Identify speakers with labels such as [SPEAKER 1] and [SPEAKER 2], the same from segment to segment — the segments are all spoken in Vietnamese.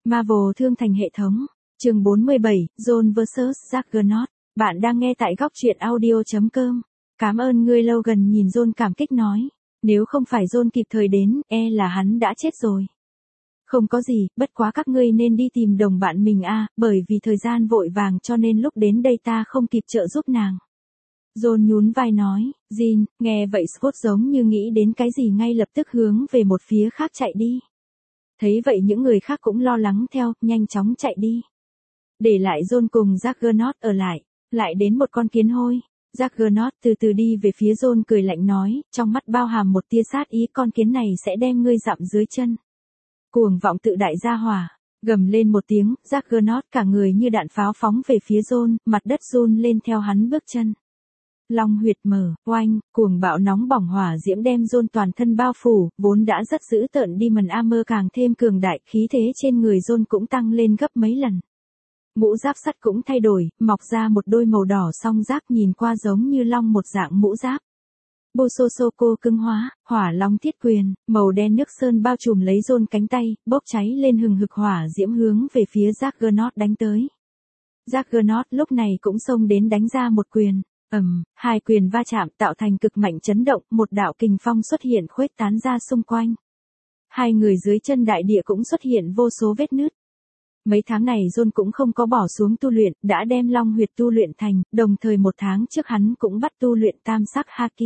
[SPEAKER 1] Marvel thương thành hệ thống. Chương 47, John vs. Juggernaut. Bạn đang nghe tại góc truyện audio.com. Cảm ơn ngươi Logan, nhìn John cảm kích nói. Nếu không phải John kịp thời đến, là hắn đã chết rồi. Không có gì, bất quá các ngươi nên đi tìm đồng bạn mình bởi vì thời gian vội vàng cho nên lúc đến đây ta không kịp trợ giúp nàng. John nhún vai nói, Jean, nghe vậy Scott giống như nghĩ đến cái gì ngay lập tức hướng về một phía khác chạy đi. Thấy vậy những người khác cũng lo lắng theo, nhanh chóng chạy đi. Để lại John cùng Juggernaut ở lại đến một con kiến hôi. Juggernaut từ từ đi về phía John cười lạnh nói, trong mắt bao hàm một tia sát ý, con kiến này sẽ đem ngươi dặm dưới chân. Cuồng vọng tự đại gia hỏa, gầm lên một tiếng, Juggernaut cả người như đạn pháo phóng về phía John, mặt đất run lên theo hắn bước chân. Long huyệt mở, oanh, cuồng bạo nóng bỏng hỏa diễm đem John toàn thân bao phủ, vốn đã rất dữ tợn Demon Armor càng thêm cường đại, khí thế trên người John cũng tăng lên gấp mấy lần. Mũ giáp sắt cũng thay đổi, mọc ra một đôi màu đỏ song giáp nhìn qua giống như long một dạng mũ giáp. Bososoko cứng hóa, hỏa long thiết quyền, màu đen nước sơn bao trùm lấy John cánh tay, bốc cháy lên hừng hực hỏa diễm hướng về phía Juggernaut đánh tới. Juggernaut lúc này cũng xông đến đánh ra một quyền. Hai quyền va chạm tạo thành cực mạnh chấn động, một đạo kình phong xuất hiện khuếch tán ra xung quanh. Hai người dưới chân đại địa cũng xuất hiện vô số vết nứt. Mấy tháng này John cũng không có bỏ xuống tu luyện, đã đem long huyệt tu luyện thành, đồng thời một tháng trước hắn cũng bắt tu luyện tam sắc Haki.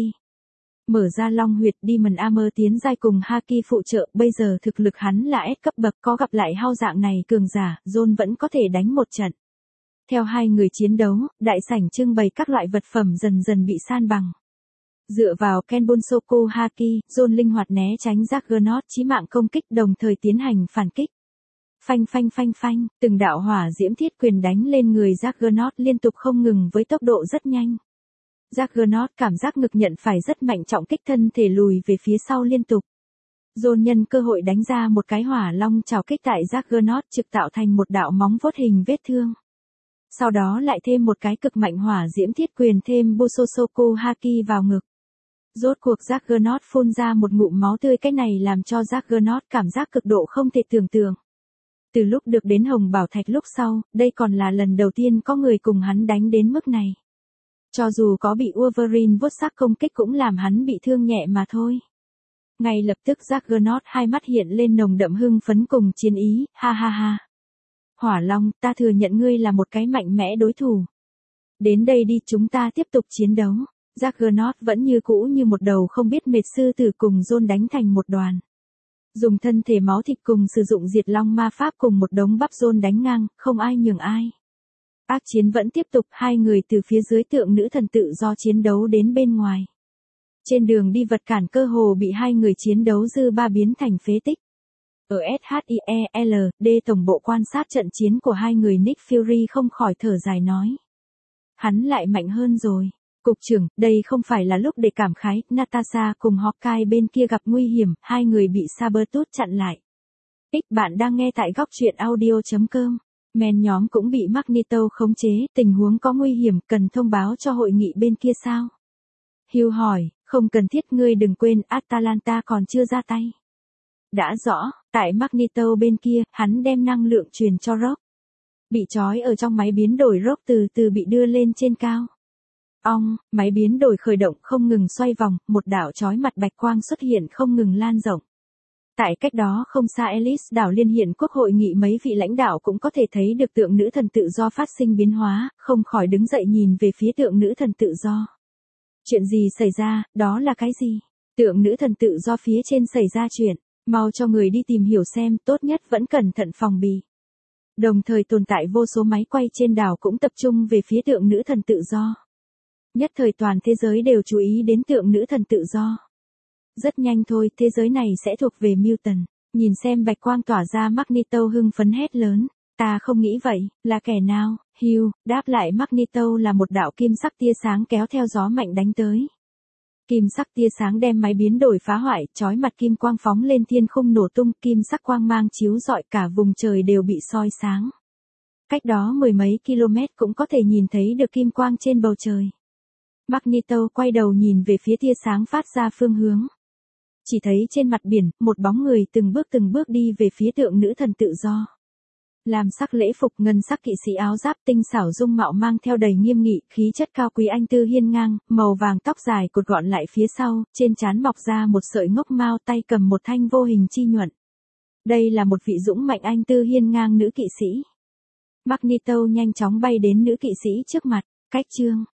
[SPEAKER 1] Mở ra long huyệt Demon Armor tiến giai cùng Haki phụ trợ, bây giờ thực lực hắn là S cấp bậc, có gặp lại hao dạng này cường giả, John vẫn có thể đánh một trận. Theo hai người chiến đấu, đại sảnh trưng bày các loại vật phẩm dần dần bị san bằng. Dựa vào Kenbunsoku Haki, John linh hoạt né tránh Juggernaut chí mạng công kích đồng thời tiến hành phản kích. Phanh phanh phanh phanh, từng đạo hỏa diễm thiết quyền đánh lên người Juggernaut liên tục không ngừng với tốc độ rất nhanh. Juggernaut cảm giác ngực nhận phải rất mạnh trọng kích, thân thể lùi về phía sau liên tục. John nhân cơ hội đánh ra một cái hỏa long trảo kích tại Juggernaut trực tạo thành một đạo móng vuốt hình vết thương. Sau đó lại thêm một cái cực mạnh hỏa diễm thiết quyền thêm Bososoko Haki vào ngực. Rốt cuộc Juggernaut phun ra một ngụm máu tươi, cái này làm cho Juggernaut cảm giác cực độ không thể tưởng tượng. Từ lúc được đến Hồng Bảo Thạch lúc sau, đây còn là lần đầu tiên có người cùng hắn đánh đến mức này. Cho dù có bị Wolverine vuốt xác công kích cũng làm hắn bị thương nhẹ mà thôi. Ngay lập tức Juggernaut hai mắt hiện lên nồng đậm hưng phấn cùng chiến ý, ha ha ha. Hỏa Long, ta thừa nhận ngươi là một cái mạnh mẽ đối thủ. Đến đây đi, chúng ta tiếp tục chiến đấu. Juggernaut vẫn như cũ như một đầu không biết mệt sư tử cùng John đánh thành một đoàn. Dùng thân thể máu thịt cùng sử dụng diệt long ma pháp cùng một đống bắp John đánh ngang, không ai nhường ai. Ác chiến vẫn tiếp tục, hai người từ phía dưới tượng nữ thần tự do chiến đấu đến bên ngoài. Trên đường đi vật cản cơ hồ bị hai người chiến đấu dư ba biến thành phế tích. Ở SHIELD tổng bộ quan sát trận chiến của hai người, Nick Fury không khỏi thở dài nói. Hắn lại mạnh hơn rồi. Cục trưởng, đây không phải là lúc để cảm khái, Natasha cùng Hawkeye bên kia gặp nguy hiểm, hai người bị Sabretooth chặn lại. Bạn đang nghe tại góc truyện audio.com. Men nhóm cũng bị Magneto khống chế, tình huống có nguy hiểm, cần thông báo cho hội nghị bên kia sao? Hugh hỏi, không cần thiết, ngươi đừng quên Atalanta còn chưa ra tay. Đã rõ, tại Magneto bên kia, hắn đem năng lượng truyền cho Rogue. Bị trói ở trong máy biến đổi, Rogue từ từ bị đưa lên trên cao. Máy biến đổi khởi động không ngừng xoay vòng, một đạo chói mặt bạch quang xuất hiện không ngừng lan rộng. Tại cách đó không xa Ellis đảo Liên Hiệp Quốc hội nghị, mấy vị lãnh đạo cũng có thể thấy được tượng nữ thần tự do phát sinh biến hóa, không khỏi đứng dậy nhìn về phía tượng nữ thần tự do. Chuyện gì xảy ra, đó là cái gì? Tượng nữ thần tự do phía trên xảy ra chuyện, mau cho người đi tìm hiểu xem, tốt nhất vẫn cẩn thận phòng bị. Đồng thời tồn tại vô số máy quay trên đảo cũng tập trung về phía tượng nữ thần tự do. Nhất thời toàn thế giới đều chú ý đến tượng nữ thần tự do. Rất nhanh thôi, thế giới này sẽ thuộc về Mutant. Nhìn xem bạch quang tỏa ra, Magneto hưng phấn hét lớn. Ta không nghĩ vậy, là kẻ nào? Hugh, đáp lại Magneto là một đạo kim sắc tia sáng kéo theo gió mạnh đánh tới. Kim sắc tia sáng đem máy biến đổi phá hoại, chói mặt kim quang phóng lên thiên khung nổ tung, kim sắc quang mang chiếu rọi cả vùng trời đều bị soi sáng. Cách đó mười mấy km cũng có thể nhìn thấy được kim quang trên bầu trời. Magneto quay đầu nhìn về phía tia sáng phát ra phương hướng. Chỉ thấy trên mặt biển, một bóng người từng bước đi về phía tượng nữ thần tự do. Làm sắc lễ phục ngân sắc kỵ sĩ áo giáp tinh xảo dung mạo mang theo đầy nghiêm nghị, khí chất cao quý anh tư hiên ngang, màu vàng tóc dài cột gọn lại phía sau, trên trán mọc ra một sợi ngốc mao, tay cầm một thanh vô hình chi nhuận. Đây là một vị dũng mạnh anh tư hiên ngang nữ kỵ sĩ. Magneto nhanh chóng bay đến nữ kỵ sĩ trước mặt, cách chương.